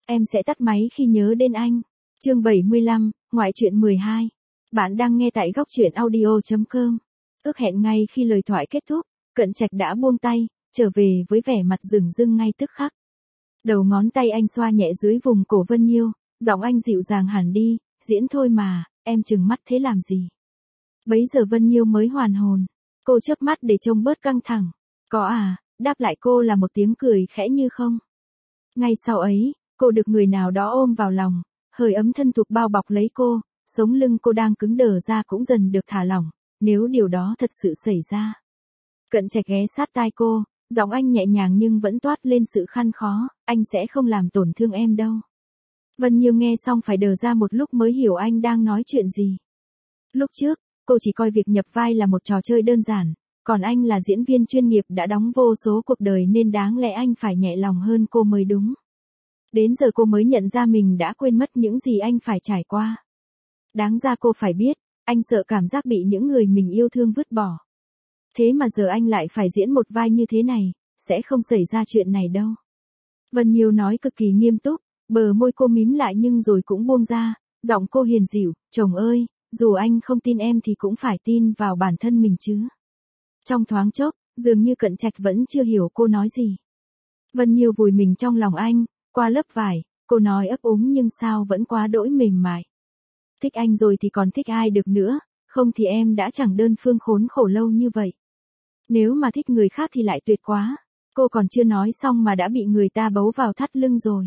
Em sẽ tắt máy khi nhớ đến anh. Chương 75, ngoại truyện 12. Bạn đang nghe tại góc truyện audio.com. Ước hẹn ngay khi lời thoại kết thúc, Cận Trạch đã buông tay, trở về với vẻ mặt rừng rưng ngay tức khắc. Đầu ngón tay anh xoa nhẹ dưới vùng cổ Vân Nhiêu, giọng anh dịu dàng hẳn đi, diễn thôi mà, em trừng mắt thế làm gì. Bấy giờ Vân Nhiêu mới hoàn hồn, cô chớp mắt để trông bớt căng thẳng. Có à, đáp lại cô là một tiếng cười khẽ như không. Ngay sau ấy, cô được người nào đó ôm vào lòng, hơi ấm thân thuộc bao bọc lấy cô, sống lưng cô đang cứng đờ ra cũng dần được thả lỏng, nếu điều đó thật sự xảy ra. Cận Trạch ghé sát tai cô, giọng anh nhẹ nhàng nhưng vẫn toát lên sự khăn khó, anh sẽ không làm tổn thương em đâu. Vân Nhiêu nghe xong phải đờ ra một lúc mới hiểu anh đang nói chuyện gì. Lúc trước, cô chỉ coi việc nhập vai là một trò chơi đơn giản, còn anh là diễn viên chuyên nghiệp đã đóng vô số cuộc đời nên đáng lẽ anh phải nhẹ lòng hơn cô mới đúng. Đến giờ cô mới nhận ra mình đã quên mất những gì anh phải trải qua. Đáng ra cô phải biết, anh sợ cảm giác bị những người mình yêu thương vứt bỏ. Thế mà giờ anh lại phải diễn một vai như thế này, sẽ không xảy ra chuyện này đâu. Vân Nhiêu nói cực kỳ nghiêm túc, bờ môi cô mím lại nhưng rồi cũng buông ra, giọng cô hiền dịu, chồng ơi, dù anh không tin em thì cũng phải tin vào bản thân mình chứ. Trong thoáng chốc, dường như Cận Trạch vẫn chưa hiểu cô nói gì. Vân Nhiêu vùi mình trong lòng anh, qua lớp vải, cô nói ấp úng nhưng sao vẫn quá đỗi mềm mại. Thích anh rồi thì còn thích ai được nữa, không thì em đã chẳng đơn phương khốn khổ lâu như vậy. Nếu mà thích người khác thì lại tuyệt quá, cô còn chưa nói xong mà đã bị người ta bấu vào thắt lưng rồi.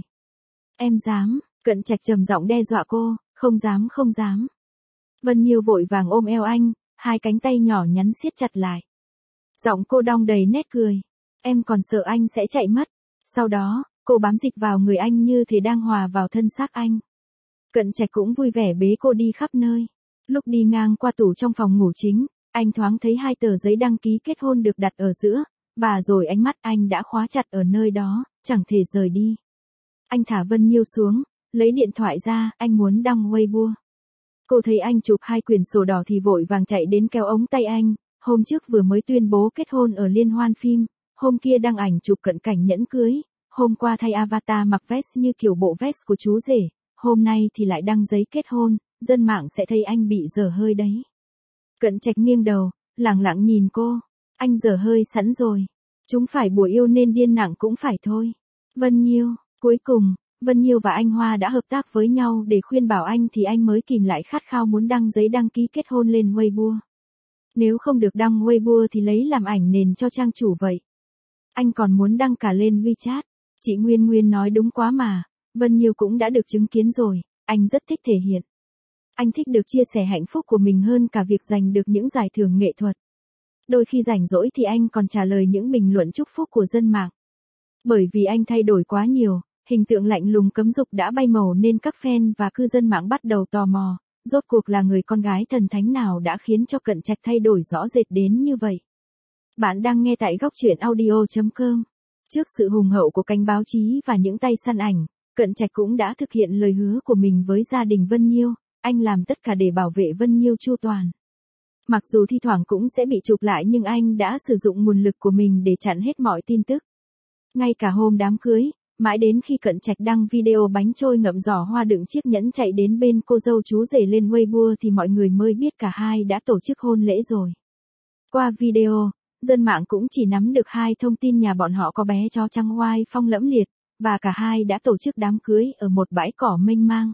Em dám, Cận Trạch trầm giọng đe dọa cô, không dám không dám. Vân Nhiêu vội vàng ôm eo anh, hai cánh tay nhỏ nhắn siết chặt lại. Giọng cô đong đầy nét cười, em còn sợ anh sẽ chạy mất. Sau đó, cô bám dịch vào người anh như thể đang hòa vào thân xác anh. Cận Trạch cũng vui vẻ bế cô đi khắp nơi. Lúc đi ngang qua tủ trong phòng ngủ chính, anh thoáng thấy hai tờ giấy đăng ký kết hôn được đặt ở giữa, và rồi ánh mắt anh đã khóa chặt ở nơi đó, chẳng thể rời đi. Anh thả Vân Nhiêu xuống, lấy điện thoại ra, anh muốn đăng Weibo. Cô thấy anh chụp hai quyển sổ đỏ thì vội vàng chạy đến kéo ống tay anh, hôm trước vừa mới tuyên bố kết hôn ở liên hoan phim, hôm kia đăng ảnh chụp cận cảnh nhẫn cưới, hôm qua thay avatar mặc vest như kiểu bộ vest của chú rể, hôm nay thì lại đăng giấy kết hôn, dân mạng sẽ thấy anh bị dở hơi đấy. Cận Trạch nghiêng đầu, lẳng lặng nhìn cô, anh dở hơi sẵn rồi, chúng phải bùa yêu nên điên nặng cũng phải thôi. Vân Nhiêu, cuối cùng, Vân Nhiêu và anh Hoa đã hợp tác với nhau để khuyên bảo anh thì anh mới kìm lại khát khao muốn đăng giấy đăng ký kết hôn lên Weibo. Nếu không được đăng Weibo thì lấy làm ảnh nền cho trang chủ vậy. Anh còn muốn đăng cả lên WeChat. Chị Nguyên Nguyên nói đúng quá mà, Vân Nhiêu cũng đã được chứng kiến rồi, anh rất thích thể hiện. Anh thích được chia sẻ hạnh phúc của mình hơn cả việc giành được những giải thưởng nghệ thuật. Đôi khi rảnh rỗi thì anh còn trả lời những bình luận chúc phúc của dân mạng. Bởi vì anh thay đổi quá nhiều, hình tượng lạnh lùng cấm dục đã bay màu nên các fan và cư dân mạng bắt đầu tò mò, rốt cuộc là người con gái thần thánh nào đã khiến cho Cận Trạch thay đổi rõ rệt đến như vậy. Bạn đang nghe tại góc truyện audio.com. Trước sự hùng hậu của cánh báo chí và những tay săn ảnh, Cận Trạch cũng đã thực hiện lời hứa của mình với gia đình Vân Nhiêu, anh làm tất cả để bảo vệ Vân Nhiêu chu toàn. Mặc dù thi thoảng cũng sẽ bị chụp lại nhưng anh đã sử dụng nguồn lực của mình để chặn hết mọi tin tức. Ngay cả hôm đám cưới, mãi đến khi Cận Trạch đăng video bánh trôi ngậm giỏ hoa đựng chiếc nhẫn chạy đến bên cô dâu chú rể lên Weibo thì mọi người mới biết cả hai đã tổ chức hôn lễ rồi. Qua video, dân mạng cũng chỉ nắm được hai thông tin nhà bọn họ có bé chó trắng oai phong lẫm liệt, và cả hai đã tổ chức đám cưới ở một bãi cỏ mênh mang.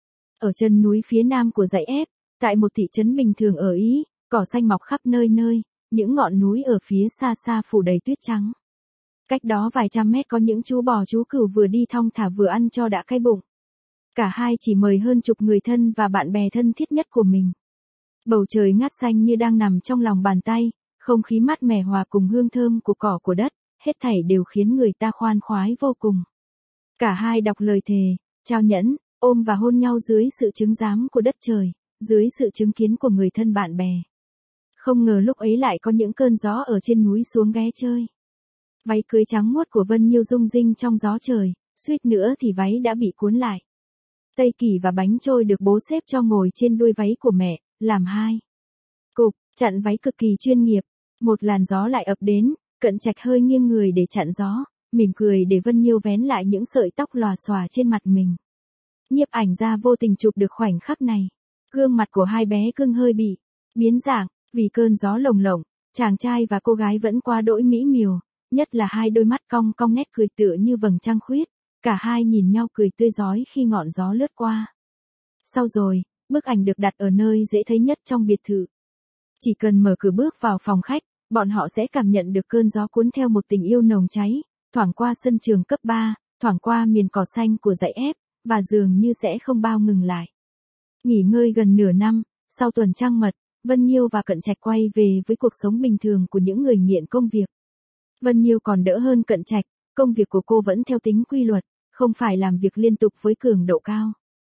Ở chân núi phía nam của dãy Ép, tại một thị trấn bình thường ở Ý, cỏ xanh mọc khắp nơi nơi, những ngọn núi ở phía xa xa phủ đầy tuyết trắng. Cách đó vài trăm mét có những chú bò chú cừu vừa đi thong thả vừa ăn cho đã cay bụng. Cả hai chỉ mời hơn chục người thân và bạn bè thân thiết nhất của mình. Bầu trời ngát xanh như đang nằm trong lòng bàn tay, không khí mát mẻ hòa cùng hương thơm của cỏ của đất, hết thảy đều khiến người ta khoan khoái vô cùng. Cả hai đọc lời thề, trao nhẫn, ôm và hôn nhau dưới sự chứng giám của đất trời, dưới sự chứng kiến của người thân bạn bè. Không ngờ lúc ấy lại có những cơn gió ở trên núi xuống ghé chơi. Váy cưới trắng muốt của Vân Nhiêu rung rinh trong gió trời, suýt nữa thì váy đã bị cuốn lại. Tây kỳ và bánh trôi được bố xếp cho ngồi trên đuôi váy của mẹ, làm hai cục, chặn váy cực kỳ chuyên nghiệp. Một làn gió lại ập đến, Cận Trạch hơi nghiêng người để chặn gió, mỉm cười để Vân Nhiêu vén lại những sợi tóc lòa xòa trên mặt mình. Nhiếp ảnh gia vô tình chụp được khoảnh khắc này. Gương mặt của hai bé cưng hơi bị biến dạng, vì cơn gió lồng lộng, chàng trai và cô gái vẫn quá đỗi mỹ miều, nhất là hai đôi mắt cong cong nét cười tựa như vầng trăng khuyết, cả hai nhìn nhau cười tươi rói khi ngọn gió lướt qua. Sau rồi, bức ảnh được đặt ở nơi dễ thấy nhất trong biệt thự. Chỉ cần mở cửa bước vào phòng khách, bọn họ sẽ cảm nhận được cơn gió cuốn theo một tình yêu nồng cháy, thoảng qua sân trường cấp 3, thoảng qua miền cỏ xanh của dãy ép, và dường như sẽ không bao ngừng lại. Nghỉ ngơi gần nửa năm, sau tuần trăng mật, Vân Nhiêu và Cận Trạch quay về với cuộc sống bình thường của những người nghiện công việc. Vân Nhiêu còn đỡ hơn Cận Trạch, công việc của cô vẫn theo tính quy luật, không phải làm việc liên tục với cường độ cao.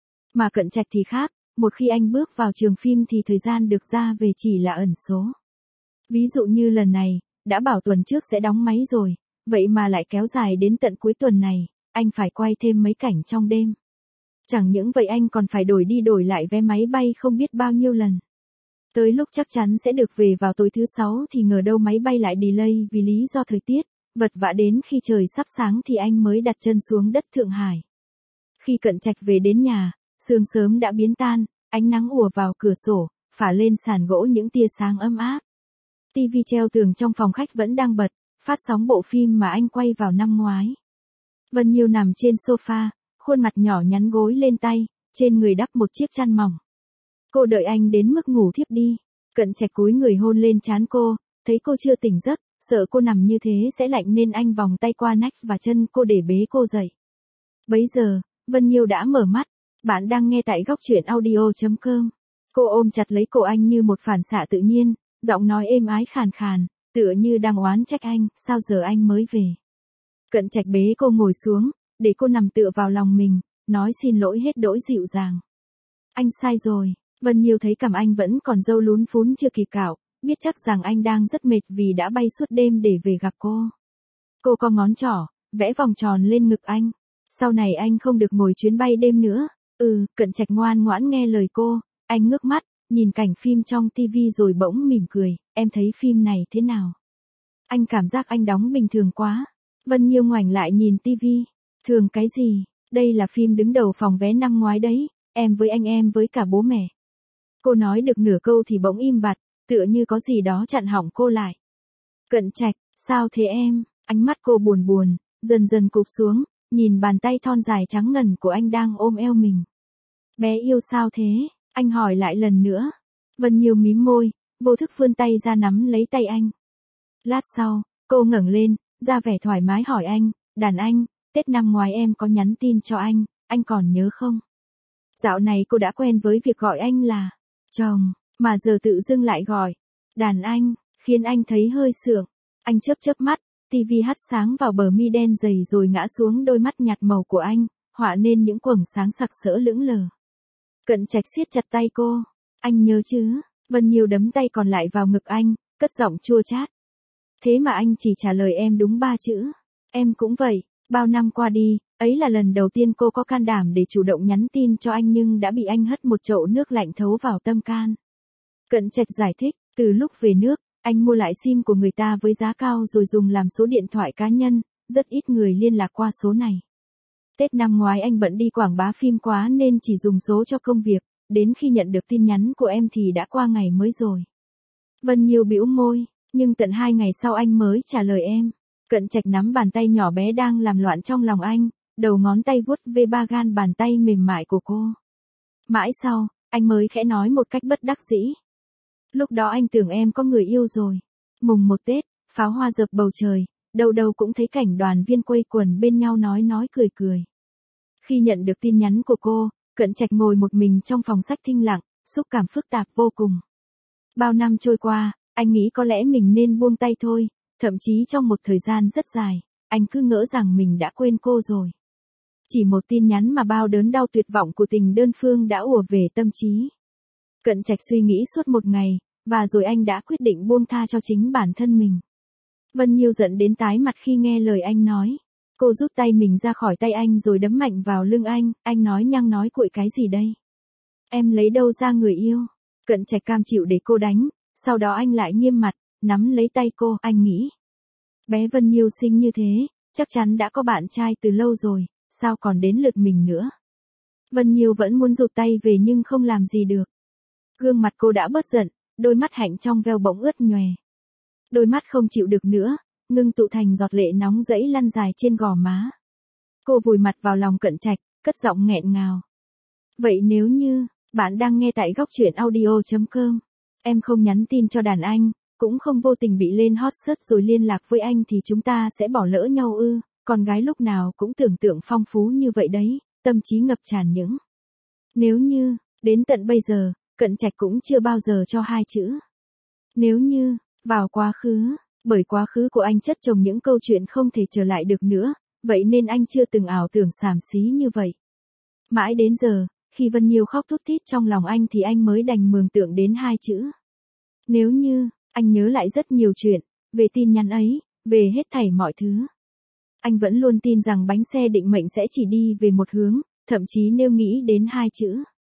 Mà Cận Trạch thì khác, một khi anh bước vào trường phim thì thời gian được ra về chỉ là ẩn số. Ví dụ như lần này, đã bảo tuần trước sẽ đóng máy rồi, vậy mà lại kéo dài đến tận cuối tuần này, anh phải quay thêm mấy cảnh trong đêm. Chẳng những vậy anh còn phải đổi đi đổi lại vé máy bay không biết bao nhiêu lần. Tới lúc chắc chắn sẽ được về vào tối thứ 6 thì ngờ đâu máy bay lại delay vì lý do thời tiết, vật vã đến khi trời sắp sáng thì anh mới đặt chân xuống đất Thượng Hải. Khi Cận Trạch về đến nhà, sương sớm đã biến tan, ánh nắng ùa vào cửa sổ, phả lên sàn gỗ những tia sáng ấm áp. TV treo tường trong phòng khách vẫn đang bật, phát sóng bộ phim mà anh quay vào năm ngoái. Vân Nhiêu nằm trên sofa, khuôn mặt nhỏ nhắn gối lên tay, trên người đắp một chiếc chăn mỏng. Cô đợi anh đến mức ngủ thiếp đi. Cận Trạch cúi người hôn lên trán cô, thấy cô chưa tỉnh giấc, sợ cô nằm như thế sẽ lạnh nên anh vòng tay qua nách và chân cô để bế cô dậy. Bấy giờ, Vân Nhiêu đã mở mắt. Bạn đang nghe tại góc truyện audio.com. Cô ôm chặt lấy cổ anh như một phản xạ tự nhiên, giọng nói êm ái khàn khàn, tựa như đang oán trách anh, sao giờ anh mới về. Cận Trạch bế cô ngồi xuống, để cô nằm tựa vào lòng mình, nói xin lỗi hết đỗi dịu dàng. Anh sai rồi. Vân Nhiêu thấy cằm anh vẫn còn râu lún phún chưa kịp cạo, biết chắc rằng anh đang rất mệt vì đã bay suốt đêm để về gặp cô. Cô co ngón trỏ, vẽ vòng tròn lên ngực anh. Sau này anh không được ngồi chuyến bay đêm nữa. Cận Trạch ngoan ngoãn nghe lời cô, anh ngước mắt, nhìn cảnh phim trong tivi rồi bỗng mỉm cười, em thấy phim này thế nào? Anh cảm giác anh đóng bình thường quá. Vân Nhiêu ngoảnh lại nhìn tivi. Thường cái gì? Đây là phim đứng đầu phòng vé năm ngoái đấy, em với anh em với cả bố mẹ. Cô nói được nửa câu thì bỗng im bặt, tựa như có gì đó chặn họng cô lại. Cận Trạch, sao thế em? Ánh mắt cô buồn buồn, dần dần cụp xuống, nhìn bàn tay thon dài trắng ngần của anh đang ôm eo mình. Bé yêu sao thế? Anh hỏi lại lần nữa. Vân Nhiêu mím môi, vô thức vươn tay ra nắm lấy tay anh. Lát sau, cô ngẩng lên, ra vẻ thoải mái hỏi anh, đàn anh, Tết năm ngoái em có nhắn tin cho anh còn nhớ không? Dạo này cô đã quen với việc gọi anh là chồng, mà giờ tự dưng lại gọi đàn anh, khiến anh thấy hơi sượng. Anh chớp chớp mắt, tivi hắt sáng vào bờ mi đen dày rồi ngã xuống đôi mắt nhạt màu của anh, họa nên những quầng sáng sặc sỡ lững lờ. Cận Trạch siết chặt tay cô, anh nhớ chứ? Vân Nhiêu đấm tay còn lại vào ngực anh, cất giọng chua chát. Thế mà anh chỉ trả lời em đúng 3 chữ. Em cũng vậy, bao năm qua đi, ấy là lần đầu tiên cô có can đảm để chủ động nhắn tin cho anh nhưng đã bị anh hất một chậu nước lạnh thấu vào tâm can. Cận Trạch giải thích, từ lúc về nước, anh mua lại sim của người ta với giá cao rồi dùng làm số điện thoại cá nhân, rất ít người liên lạc qua số này. Tết năm ngoái anh bận đi quảng bá phim quá nên chỉ dùng số cho công việc, đến khi nhận được tin nhắn của em thì đã qua ngày mới rồi. Vân Nhiêu bĩu môi, nhưng tận 2 ngày sau anh mới trả lời em. Cận Trạch nắm bàn tay nhỏ bé đang làm loạn trong lòng anh, đầu ngón tay vuốt ve ba gan bàn tay mềm mại của cô. Mãi sau, anh mới khẽ nói một cách bất đắc dĩ. Lúc đó anh tưởng em có người yêu rồi. Mùng 1 Tết, pháo hoa dợp bầu trời, đâu đâu cũng thấy cảnh đoàn viên quây quần bên nhau nói cười cười. Khi nhận được tin nhắn của cô, Cận Trạch ngồi một mình trong phòng sách thinh lặng, xúc cảm phức tạp vô cùng. Bao năm trôi qua, anh nghĩ có lẽ mình nên buông tay thôi, thậm chí trong một thời gian rất dài, anh cứ ngỡ rằng mình đã quên cô rồi. Chỉ một tin nhắn mà bao đớn đau tuyệt vọng của tình đơn phương đã ùa về tâm trí. Cận Trạch suy nghĩ suốt một ngày, và rồi anh đã quyết định buông tha cho chính bản thân mình. Vân Nhiêu giận đến tái mặt khi nghe lời anh nói. Cô rút tay mình ra khỏi tay anh rồi đấm mạnh vào lưng anh nói nhăng nói cuội cái gì đây? Em lấy đâu ra người yêu? Cận Trạch cam chịu để cô đánh, sau đó anh lại nghiêm mặt, nắm lấy tay cô, anh nghĩ. Bé Vân Nhiêu xinh như thế, chắc chắn đã có bạn trai từ lâu rồi, sao còn đến lượt mình nữa. Vân Nhiêu vẫn muốn rụt tay về nhưng không làm gì được. Gương mặt cô đã bớt giận, đôi mắt hạnh trong veo bỗng ướt nhòe. Đôi mắt không chịu được nữa, ngưng tụ thành giọt lệ nóng rẫy lăn dài trên gò má. Cô vùi mặt vào lòng Cận Trạch, cất giọng nghẹn ngào. Vậy nếu như, bạn đang nghe tại góc truyện audio.com, em không nhắn tin cho đàn anh, cũng không vô tình bị lên hot search rồi liên lạc với anh thì chúng ta sẽ bỏ lỡ nhau ư? Con gái lúc nào cũng tưởng tượng phong phú như vậy đấy, tâm trí ngập tràn những. Nếu như, đến tận bây giờ, Cận Trạch cũng chưa bao giờ cho hai chữ. Nếu như, vào quá khứ, bởi quá khứ của anh chất chồng những câu chuyện không thể trở lại được nữa, vậy nên anh chưa từng ảo tưởng xàm xí như vậy. Mãi đến giờ, khi Vân Nhiêu khóc thút thít trong lòng anh thì anh mới đành mường tượng đến hai chữ. Nếu như, anh nhớ lại rất nhiều chuyện, về tin nhắn ấy, về hết thảy mọi thứ. Anh vẫn luôn tin rằng bánh xe định mệnh sẽ chỉ đi về một hướng, thậm chí nếu nghĩ đến hai chữ.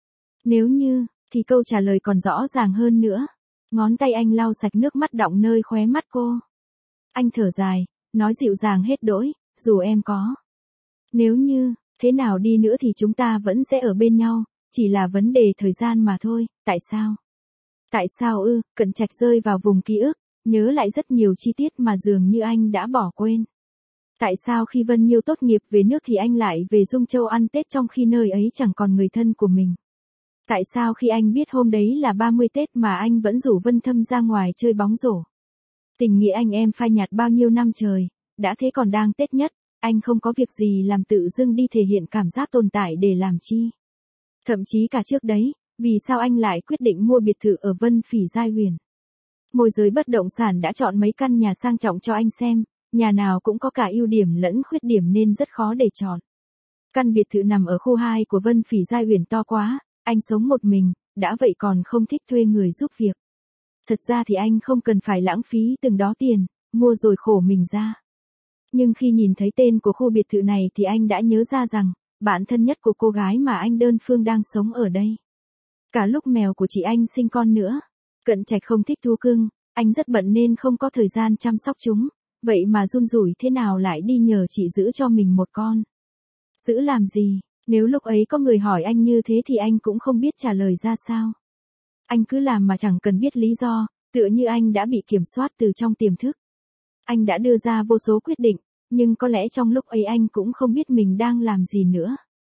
Nếu như, thì câu trả lời còn rõ ràng hơn nữa. Ngón tay anh lau sạch nước mắt đọng nơi khóe mắt cô. Anh thở dài, nói dịu dàng hết đỗi, dù em có. Nếu như, thế nào đi nữa thì chúng ta vẫn sẽ ở bên nhau, chỉ là vấn đề thời gian mà thôi, tại sao? Tại sao ư? Cận Trạch rơi vào vùng ký ức, nhớ lại rất nhiều chi tiết mà dường như anh đã bỏ quên. Tại sao khi Vân Nhiêu tốt nghiệp về nước thì anh lại về Dung Châu ăn Tết trong khi nơi ấy chẳng còn người thân của mình? Tại sao khi anh biết hôm đấy là 30 Tết mà anh vẫn rủ Vân Thâm ra ngoài chơi bóng rổ? Tình nghĩa anh em phai nhạt bao nhiêu năm trời, đã thế còn đang Tết nhất, anh không có việc gì làm tự dưng đi thể hiện cảm giác tồn tại để làm chi? Thậm chí cả trước đấy, vì sao anh lại quyết định mua biệt thự ở Vân Phỉ Giai Huyền? Môi giới bất động sản đã chọn mấy căn nhà sang trọng cho anh xem, nhà nào cũng có cả ưu điểm lẫn khuyết điểm nên rất khó để chọn. Căn biệt thự nằm ở khu 2 của Vân Phỉ Giai Huyền to quá, anh sống một mình, đã vậy còn không thích thuê người giúp việc. Thật ra thì anh không cần phải lãng phí từng đó tiền, mua rồi khổ mình ra. Nhưng khi nhìn thấy tên của khu biệt thự này thì anh đã nhớ ra rằng, bạn thân nhất của cô gái mà anh đơn phương đang sống ở đây. Cả lúc mèo của chị anh sinh con nữa. Cận Trạch không thích thú cưng, anh rất bận nên không có thời gian chăm sóc chúng, vậy mà run rủi thế nào lại đi nhờ chị giữ cho mình một con. Giữ làm gì? Nếu lúc ấy có người hỏi anh như thế thì anh cũng không biết trả lời ra sao. Anh cứ làm mà chẳng cần biết lý do, tựa như anh đã bị kiểm soát từ trong tiềm thức. Anh đã đưa ra vô số quyết định, nhưng có lẽ trong lúc ấy anh cũng không biết mình đang làm gì nữa.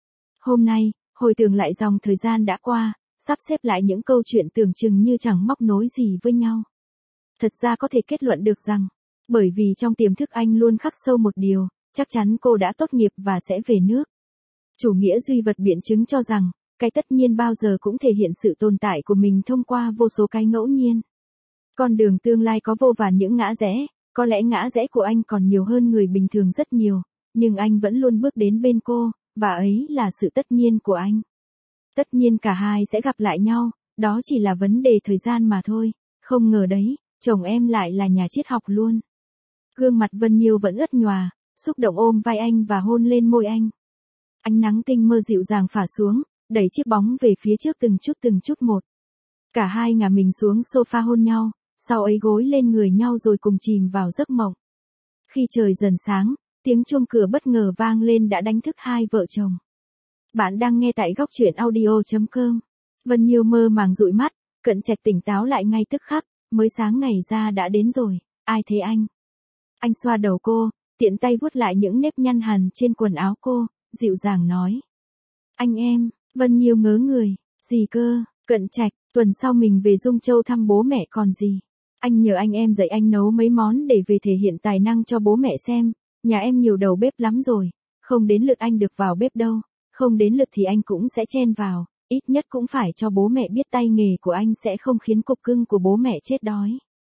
Hôm nay, hồi tưởng lại dòng thời gian đã qua, sắp xếp lại những câu chuyện tưởng chừng như chẳng móc nối gì với nhau. Thật ra có thể kết luận được rằng, bởi vì trong tiềm thức anh luôn khắc sâu một điều, chắc chắn cô đã tốt nghiệp và sẽ về nước. Chủ nghĩa duy vật biện chứng cho rằng, cái tất nhiên bao giờ cũng thể hiện sự tồn tại của mình thông qua vô số cái ngẫu nhiên. Con đường tương lai có vô vàn những ngã rẽ, có lẽ ngã rẽ của anh còn nhiều hơn người bình thường rất nhiều, nhưng anh vẫn luôn bước đến bên cô, và ấy là sự tất nhiên của anh. Tất nhiên cả hai sẽ gặp lại nhau, đó chỉ là vấn đề thời gian mà thôi, không ngờ đấy, chồng em lại là nhà triết học luôn. Gương mặt Vân Nhiêu vẫn ướt nhòa, xúc động ôm vai anh và hôn lên môi anh. Ánh nắng tinh mơ dịu dàng phả xuống, đẩy chiếc bóng về phía trước từng chút một. Cả hai ngả mình xuống sofa hôn nhau, sau ấy gối lên người nhau rồi cùng chìm vào giấc mộng. Khi trời dần sáng, tiếng chuông cửa bất ngờ vang lên đã đánh thức hai vợ chồng. Bạn đang nghe tại góc truyện audio.com. Vân Nhiêu mơ màng dụi mắt, Cận Trạch tỉnh táo lại ngay tức khắc, mới sáng ngày ra đã đến rồi, ai thế anh? Anh xoa đầu cô, tiện tay vuốt lại những nếp nhăn hằn trên quần áo cô, dịu dàng nói. Anh em, Vân Nhiêu ngớ người, gì cơ? Cận Trạch, tuần sau mình về Dung Châu thăm bố mẹ còn gì. Anh nhờ anh em dạy anh nấu mấy món để về thể hiện tài năng cho bố mẹ xem, nhà em nhiều đầu bếp lắm rồi, không đến lượt anh được vào bếp đâu, không đến lượt thì anh cũng sẽ chen vào, ít nhất cũng phải cho bố mẹ biết tay nghề của anh sẽ không khiến cục cưng của bố mẹ chết đói.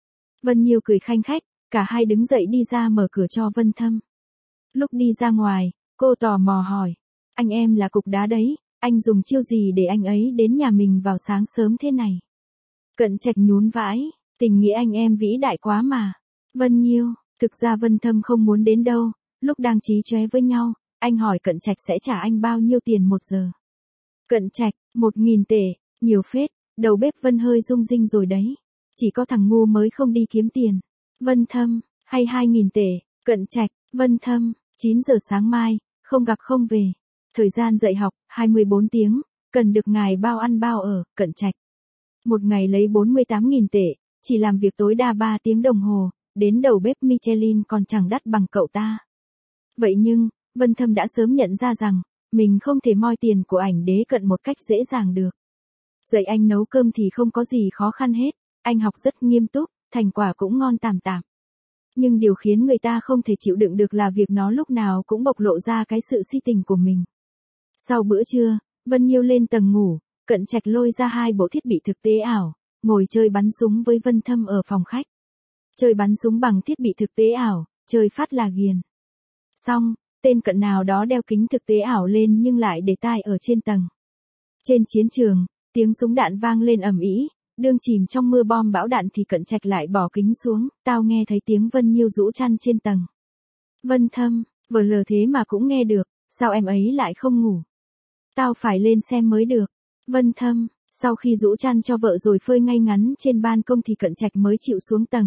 Vân Nhiêu cười khanh khách, cả hai đứng dậy đi ra mở cửa cho Vân Thâm. Lúc đi ra ngoài, cô tò mò hỏi, anh em là cục đá đấy, anh dùng chiêu gì để anh ấy đến nhà mình vào sáng sớm thế này? Cận Trạch nhún vãi, tình nghĩa anh em vĩ đại quá mà. Vân Nhiêu, thực ra Vân Thâm không muốn đến đâu, lúc đang chí chóe với nhau, anh hỏi Cận Trạch sẽ trả anh bao nhiêu tiền một giờ. Cận Trạch, 1.000 tệ, nhiều phết, đầu bếp Vân hơi rung rinh rồi đấy. Chỉ có thằng ngu mới không đi kiếm tiền. Vân Thâm, hay 2.000 tệ, Cận Trạch, Vân Thâm, 9 giờ sáng mai, không gặp không về. Thời gian dạy học, 24 tiếng, cần được ngài bao ăn bao ở, Cận Trạch. Một ngày lấy 48.000 tệ, chỉ làm việc tối đa 3 tiếng đồng hồ, đến đầu bếp Michelin còn chẳng đắt bằng cậu ta. Vậy nhưng, Vân Thâm đã sớm nhận ra rằng, mình không thể moi tiền của ảnh đế Cận một cách dễ dàng được. Dạy anh nấu cơm thì không có gì khó khăn hết, anh học rất nghiêm túc, thành quả cũng ngon tạm tạm. Nhưng điều khiến người ta không thể chịu đựng được là việc nó lúc nào cũng bộc lộ ra cái sự si tình của mình. Sau bữa trưa, Vân Nhiêu lên tầng ngủ, Cận Trạch lôi ra 2 bộ thiết bị thực tế ảo, ngồi chơi bắn súng với Vân Thâm ở phòng khách. Chơi bắn súng bằng thiết bị thực tế ảo, chơi phát là ghiền. Xong, tên Cận nào đó đeo kính thực tế ảo lên nhưng lại để tai ở trên tầng. Trên chiến trường, tiếng súng đạn vang lên ầm ĩ, đương chìm trong mưa bom bão đạn thì Cận Trạch lại bỏ kính xuống, tao nghe thấy tiếng Vân Nhiêu rũ chăn trên tầng. Vân Thâm, vờ lờ thế mà cũng nghe được, sao em ấy lại không ngủ? Tao phải lên xem mới được. Vân Thâm, sau khi rũ chăn cho vợ rồi phơi ngay ngắn trên ban công thì Cận Trạch mới chịu xuống tầng.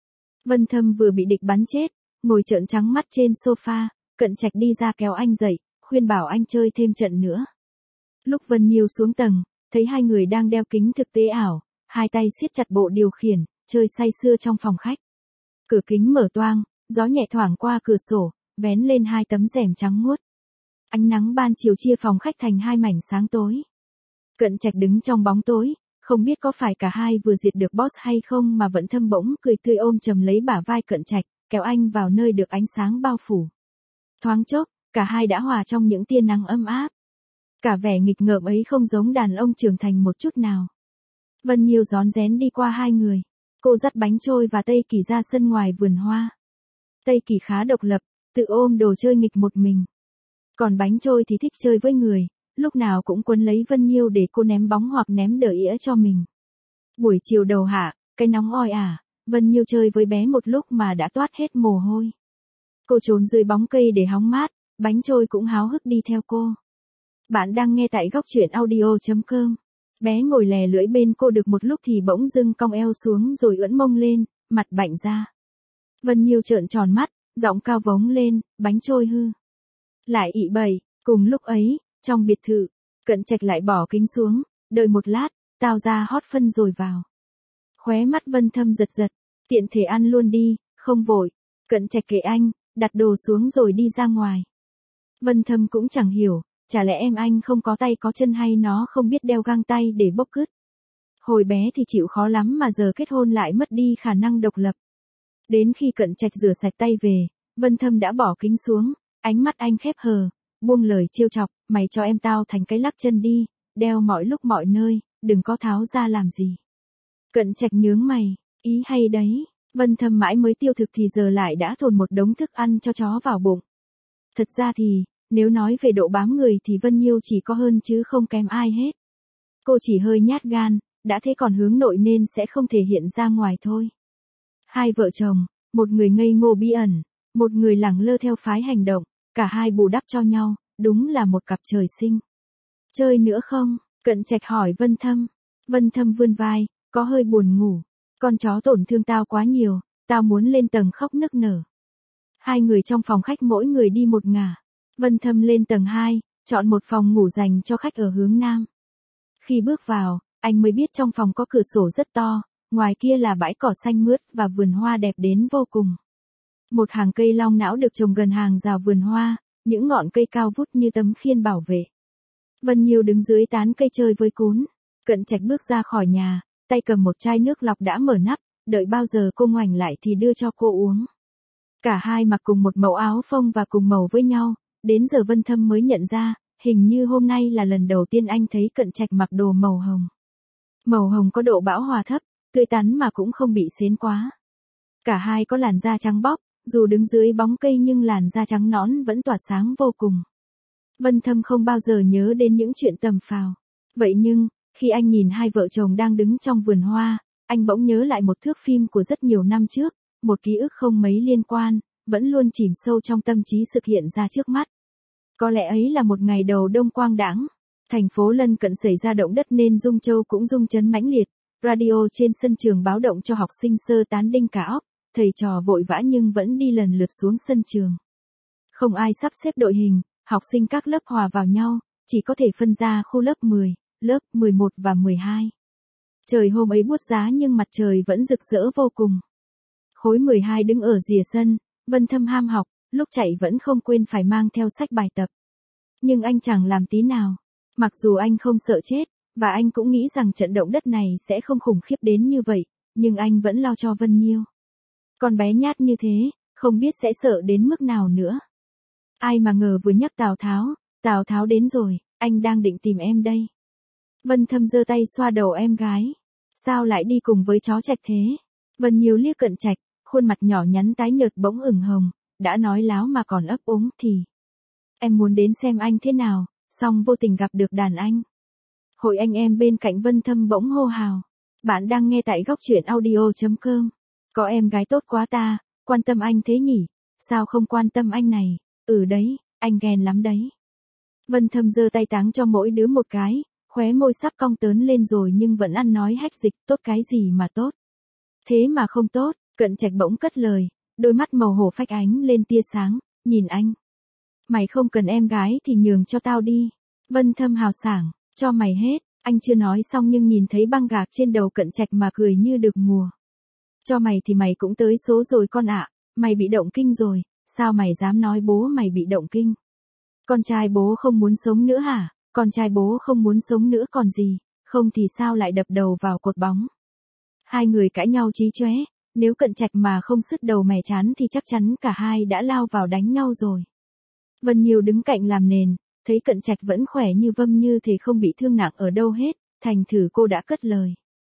Vân Thâm vừa bị địch bắn chết, ngồi trợn trắng mắt trên sofa, Cận Trạch đi ra kéo anh dậy, khuyên bảo anh chơi thêm trận nữa. Lúc Vân Nhiêu xuống tầng, thấy 2 người đang đeo kính thực tế ảo, 2 tay siết chặt bộ điều khiển, chơi say sưa trong phòng khách. Cửa kính mở toang, gió nhẹ thoảng qua cửa sổ, vén lên 2 tấm rèm trắng muốt. Ánh nắng ban chiều chia phòng khách thành 2 mảnh sáng tối. Cận Trạch đứng trong bóng tối, không biết có phải cả hai vừa diệt được boss hay không mà Vân Thâm bỗng cười tươi ôm chầm lấy bả vai Cận Trạch, kéo anh vào nơi được ánh sáng bao phủ. Thoáng chốc, cả hai đã hòa trong những tia nắng ấm áp. Cả vẻ nghịch ngợm ấy không giống đàn ông trưởng thành một chút nào. Vân Nhiêu rón rén đi qua 2 người. Cô dắt Bánh Trôi và Tây Kỳ ra sân ngoài vườn hoa. Tây Kỳ khá độc lập, tự ôm đồ chơi nghịch một mình. Còn Bánh Trôi thì thích chơi với người, lúc nào cũng quấn lấy Vân Nhiêu để cô ném bóng hoặc ném đỡ ỉa cho mình. Buổi chiều đầu hạ, cái nóng oi ả, Vân Nhiêu chơi với bé một lúc mà đã toát hết mồ hôi. Cô trốn dưới bóng cây để hóng mát, Bánh Trôi cũng háo hức đi theo cô. Bạn đang nghe tại góc truyện audio.com. Bé ngồi lè lưỡi bên cô được một lúc thì bỗng dưng cong eo xuống rồi ưỡn mông lên, mặt bạnh ra. Vân Nhiêu trợn tròn mắt, giọng cao vống lên, Bánh Trôi hư. Lại ị bậy, cùng lúc ấy, trong biệt thự, Cận Trạch lại bỏ kính xuống, đợi một lát, tao ra hót phân rồi vào. Khóe mắt Vân Thâm giật giật, tiện thể ăn luôn đi, không vội. Cận Trạch kệ anh, đặt đồ xuống rồi đi ra ngoài. Vân Thâm cũng chẳng hiểu, chả lẽ em anh không có tay có chân hay nó không biết đeo găng tay để bốc cứt. Hồi bé thì chịu khó lắm mà giờ kết hôn lại mất đi khả năng độc lập. Đến khi Cận Trạch rửa sạch tay về, Vân Thâm đã bỏ kính xuống, ánh mắt anh khép hờ, buông lời trêu chọc, mày cho em tao thành cái lắc chân đi, đeo mọi lúc mọi nơi, đừng có tháo ra làm gì. Cận Trạch nhướng mày, ý hay đấy. Vân Thâm mãi mới tiêu thực thì giờ lại đã thồn một đống thức ăn cho chó vào bụng. Thật ra thì, nếu nói về độ bám người thì Vân Nhiêu chỉ có hơn chứ không kém ai hết. Cô chỉ hơi nhát gan, đã thế còn hướng nội nên sẽ không thể hiện ra ngoài thôi. 2 vợ chồng, một người ngây ngô bí ẩn, một người lẳng lơ theo phái hành động, cả hai bù đắp cho nhau, đúng là một cặp trời sinh. Chơi nữa không? Cận Trạch hỏi Vân Thâm. Vân Thâm vươn vai, có hơi buồn ngủ. Con chó tổn thương tao quá nhiều, tao muốn lên tầng khóc nức nở. 2 người trong phòng khách mỗi người đi một ngả. Vân Thâm lên tầng 2, chọn một phòng ngủ dành cho khách ở hướng nam. Khi bước vào, anh mới biết trong phòng có cửa sổ rất to, ngoài kia là bãi cỏ xanh mướt và vườn hoa đẹp đến vô cùng. Một hàng cây long não được trồng gần hàng rào vườn hoa, những ngọn cây cao vút như tấm khiên bảo vệ. Vân Nhiêu đứng dưới tán cây chơi với cún. Cận Trạch bước ra khỏi nhà, tay cầm một chai nước lọc đã mở nắp, đợi bao giờ cô ngoảnh lại thì đưa cho cô uống. Cả hai mặc cùng một màu áo phông và cùng màu với nhau, đến giờ Vân Thâm mới nhận ra, hình như hôm nay là lần đầu tiên anh thấy Cận Trạch mặc đồ màu hồng. Màu hồng có độ bão hòa thấp, tươi tắn mà cũng không bị sến quá. Cả hai có làn da trắng bóc, dù đứng dưới bóng cây nhưng làn da trắng nõn vẫn tỏa sáng vô cùng. Vân Thâm không bao giờ nhớ đến những chuyện tầm phào. Vậy nhưng, khi anh nhìn 2 vợ chồng đang đứng trong vườn hoa, anh bỗng nhớ lại một thước phim của rất nhiều năm trước, một ký ức không mấy liên quan, vẫn luôn chìm sâu trong tâm trí sự hiện ra trước mắt. Có lẽ ấy là một ngày đầu đông quang đãng. Thành phố lân cận xảy ra động đất nên Dung Châu cũng rung chấn mãnh liệt. Radio trên sân trường báo động cho học sinh sơ tán đinh cả óc, thầy trò vội vã nhưng vẫn đi lần lượt xuống sân trường. Không ai sắp xếp đội hình, học sinh các lớp hòa vào nhau, chỉ có thể phân ra khu lớp 10, lớp 11 và 12. Trời hôm ấy buốt giá nhưng mặt trời vẫn rực rỡ vô cùng. Khối 12 đứng ở rìa sân, Vân Thâm ham học, lúc chạy vẫn không quên phải mang theo sách bài tập. Nhưng anh chẳng làm tí nào. Mặc dù anh không sợ chết, và anh cũng nghĩ rằng trận động đất này sẽ không khủng khiếp đến như vậy, nhưng anh vẫn lo cho Vân Nhiêu. Con bé nhát như thế, không biết sẽ sợ đến mức nào nữa. Ai mà ngờ vừa nhắc Tào Tháo đến rồi, anh đang định tìm em đây. Vân Thâm giơ tay xoa đầu em gái. Sao lại đi cùng với chó Trạch thế? Vân Nhiêu liếc Cận Trạch, khuôn mặt nhỏ nhắn tái nhợt bỗng ửng hồng, đã nói láo mà còn ấp úng thì. Em muốn đến xem anh thế nào, xong vô tình gặp được đàn anh. Hội anh em bên cạnh Vân Thâm bỗng hô hào. Bạn đang nghe tại góc truyện audio.com. Có em gái tốt quá ta, quan tâm anh thế nhỉ? Sao không quan tâm anh này? Ừ đấy, anh ghen lắm đấy. Vân Thâm giơ tay táng cho mỗi đứa một cái, khóe môi sắp cong tớn lên rồi nhưng vẫn ăn nói hách dịch, tốt cái gì mà tốt. Thế mà không tốt, Cận Trạch bỗng cất lời, đôi mắt màu hổ phách ánh lên tia sáng, nhìn anh. Mày không cần em gái thì nhường cho tao đi. Vân Thâm hào sảng, cho mày hết, anh chưa nói xong nhưng nhìn thấy băng gạc trên đầu Cận Trạch mà cười như được mùa. Cho mày thì mày cũng tới số rồi con ạ, mày bị động kinh rồi, sao mày dám nói bố mày bị động kinh? Con trai bố không muốn sống nữa hả? Con trai bố không muốn sống nữa còn gì, không thì sao lại đập đầu vào cột bóng? Hai người cãi nhau chí chóe, nếu Cận Trạch mà không sứt đầu mẻ chán thì chắc chắn cả hai đã lao vào đánh nhau rồi. Vân Nhiêu đứng cạnh làm nền, thấy Cận Trạch vẫn khỏe như vâm như thể không bị thương nặng ở đâu hết, thành thử cô đã cất lời.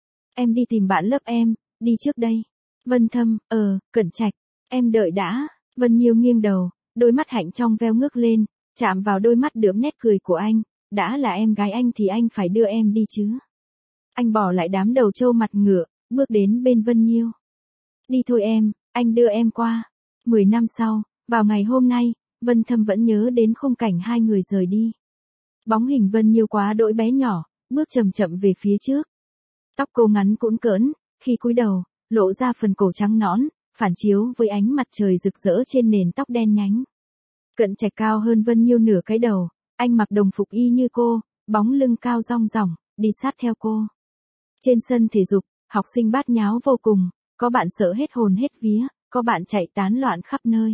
Em đi tìm bạn lớp em, đi trước đây. Vân Thâm, Cận Trạch, em đợi đã. Vân Nhiêu nghiêng đầu, đôi mắt hạnh trong veo ngước lên, chạm vào đôi mắt đượm nét cười của anh, đã là em gái anh thì anh phải đưa em đi chứ. Anh bỏ lại đám đầu trâu mặt ngựa, bước đến bên Vân Nhiêu. Đi thôi em, anh đưa em qua. 10 năm sau, vào ngày hôm nay, Vân Thâm vẫn nhớ đến khung cảnh hai người rời đi. Bóng hình Vân Nhiêu quá đỗi bé nhỏ, bước chậm chậm về phía trước. Tóc cô ngắn cũn cỡn, khi cúi đầu, lộ ra phần cổ trắng nõn, phản chiếu với ánh mặt trời rực rỡ trên nền tóc đen nhánh. Cận Trạch cao hơn Vân Nhiêu nửa cái đầu, anh mặc đồng phục y như cô, bóng lưng cao rong ròng, đi sát theo cô. Trên sân thể dục, học sinh bát nháo vô cùng, có bạn sợ hết hồn hết vía, có bạn chạy tán loạn khắp nơi.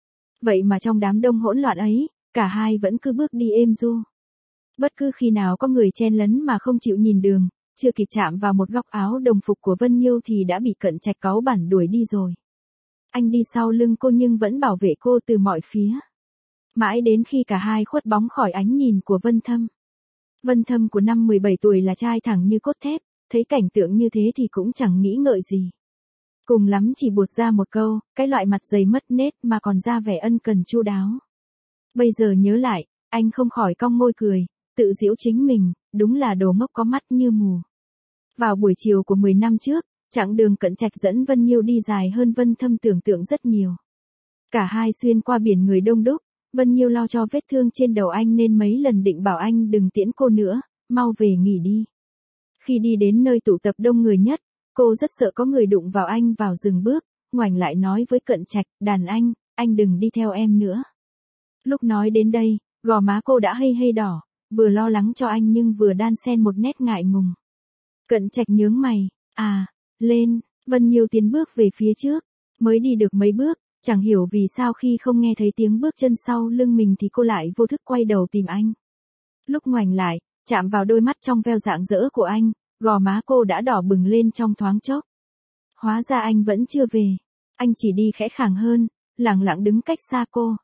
Vậy mà trong đám đông hỗn loạn ấy, cả hai vẫn cứ bước đi êm du. Bất cứ khi nào có người chen lấn mà không chịu nhìn đường, chưa kịp chạm vào một góc áo đồng phục của Vân Nhiêu thì đã bị Cận Trạch cáu bẳn đuổi đi rồi. Anh đi sau lưng cô nhưng vẫn bảo vệ cô từ mọi phía. Mãi đến khi cả hai khuất bóng khỏi ánh nhìn của Vân Thâm. Vân Thâm của năm 17 tuổi là trai thẳng như cốt thép, thấy cảnh tượng như thế thì cũng chẳng nghĩ ngợi gì. Cùng lắm chỉ buột ra một câu, cái loại mặt dày mất nết mà còn ra vẻ ân cần chu đáo. Bây giờ nhớ lại, anh không khỏi cong môi cười, tự giễu chính mình, đúng là đồ ngốc có mắt như mù. Vào buổi chiều của 10 năm trước, chặng đường Cận Trạch dẫn Vân Nhiêu đi dài hơn Vân Thâm tưởng tượng rất nhiều. Cả hai xuyên qua biển người đông đúc, Vân Nhiêu lo cho vết thương trên đầu anh nên mấy lần định bảo anh đừng tiễn cô nữa, mau về nghỉ đi. Khi đi đến nơi tụ tập đông người nhất, cô rất sợ có người đụng vào anh vào dừng bước, ngoảnh lại nói với Cận Trạch, đàn anh đừng đi theo em nữa. Lúc nói đến đây, gò má cô đã hây đỏ, vừa lo lắng cho anh nhưng vừa đan xen một nét ngại ngùng. Cận Trạch nhướng mày, lên, Vân Nhiêu tiến bước về phía trước, mới đi được mấy bước, chẳng hiểu vì sao khi không nghe thấy tiếng bước chân sau lưng mình thì cô lại vô thức quay đầu tìm anh. Lúc ngoảnh lại, chạm vào đôi mắt trong veo rạng rỡ của anh, gò má cô đã đỏ bừng lên trong thoáng chốc. Hóa ra anh vẫn chưa về, anh chỉ đi khẽ khàng hơn, lặng lặng đứng cách xa cô,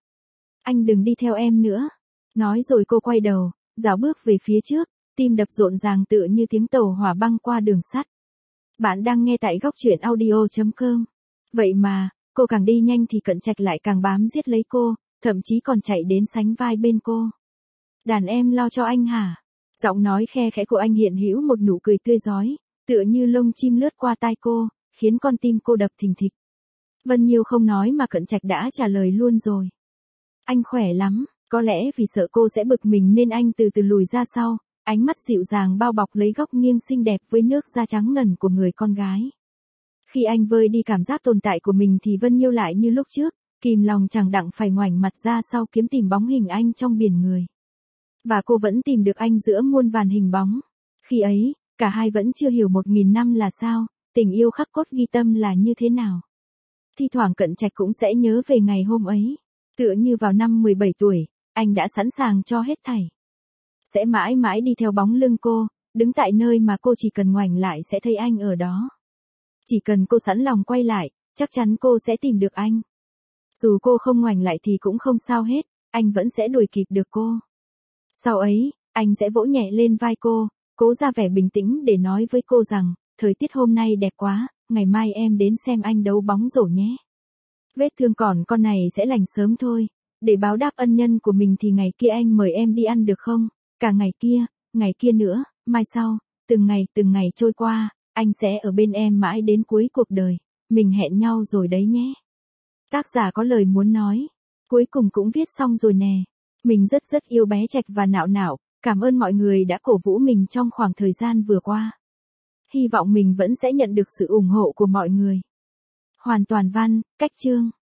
anh đừng đi theo em nữa. Nói rồi cô quay đầu, dạo bước về phía trước, tim đập rộn ràng tựa như tiếng tàu hỏa băng qua đường sắt. Bạn đang nghe tại góc truyện audio.com. Vậy mà, cô càng đi nhanh thì Cận Trạch lại càng bám giết lấy cô, thậm chí còn chạy đến sánh vai bên cô. Đàn em lo cho anh hả? Giọng nói khe khẽ của anh hiện hữu một nụ cười tươi rói, tựa như lông chim lướt qua tai cô, khiến con tim cô đập thình thịch. Vân Nhiêu không nói mà Cận Trạch đã trả lời luôn rồi. Anh khỏe lắm, có lẽ vì sợ cô sẽ bực mình nên anh từ từ lùi ra sau, ánh mắt dịu dàng bao bọc lấy góc nghiêng xinh đẹp với nước da trắng ngần của người con gái. Khi anh vơi đi cảm giác tồn tại của mình thì Vân Nhiêu lại như lúc trước, kìm lòng chẳng đặng phải ngoảnh mặt ra sau kiếm tìm bóng hình anh trong biển người. Và cô vẫn tìm được anh giữa muôn vàn hình bóng. Khi ấy, cả hai vẫn chưa hiểu 1000 năm là sao, tình yêu khắc cốt ghi tâm là như thế nào. Thi thoảng Cận Trạch cũng sẽ nhớ về ngày hôm ấy. Tựa như vào năm 17 tuổi, anh đã sẵn sàng cho hết thảy. Sẽ mãi mãi đi theo bóng lưng cô, đứng tại nơi mà cô chỉ cần ngoảnh lại sẽ thấy anh ở đó. Chỉ cần cô sẵn lòng quay lại, chắc chắn cô sẽ tìm được anh. Dù cô không ngoảnh lại thì cũng không sao hết, anh vẫn sẽ đuổi kịp được cô. Sau ấy, anh sẽ vỗ nhẹ lên vai cô, cố ra vẻ bình tĩnh để nói với cô rằng, thời tiết hôm nay đẹp quá, ngày mai em đến xem anh đấu bóng rổ nhé. Vết thương còn con này sẽ lành sớm thôi, để báo đáp ân nhân của mình thì ngày kia anh mời em đi ăn được không? Cả ngày kia nữa, mai sau, từng ngày trôi qua, anh sẽ ở bên em mãi đến cuối cuộc đời, mình hẹn nhau rồi đấy nhé. Tác giả có lời muốn nói, cuối cùng cũng viết xong rồi nè. Mình rất yêu bé Trạch và Nạo Nạo, cảm ơn mọi người đã cổ vũ mình trong khoảng thời gian vừa qua. Hy vọng mình vẫn sẽ nhận được sự ủng hộ của mọi người. Hoàn toàn văn, cách chương.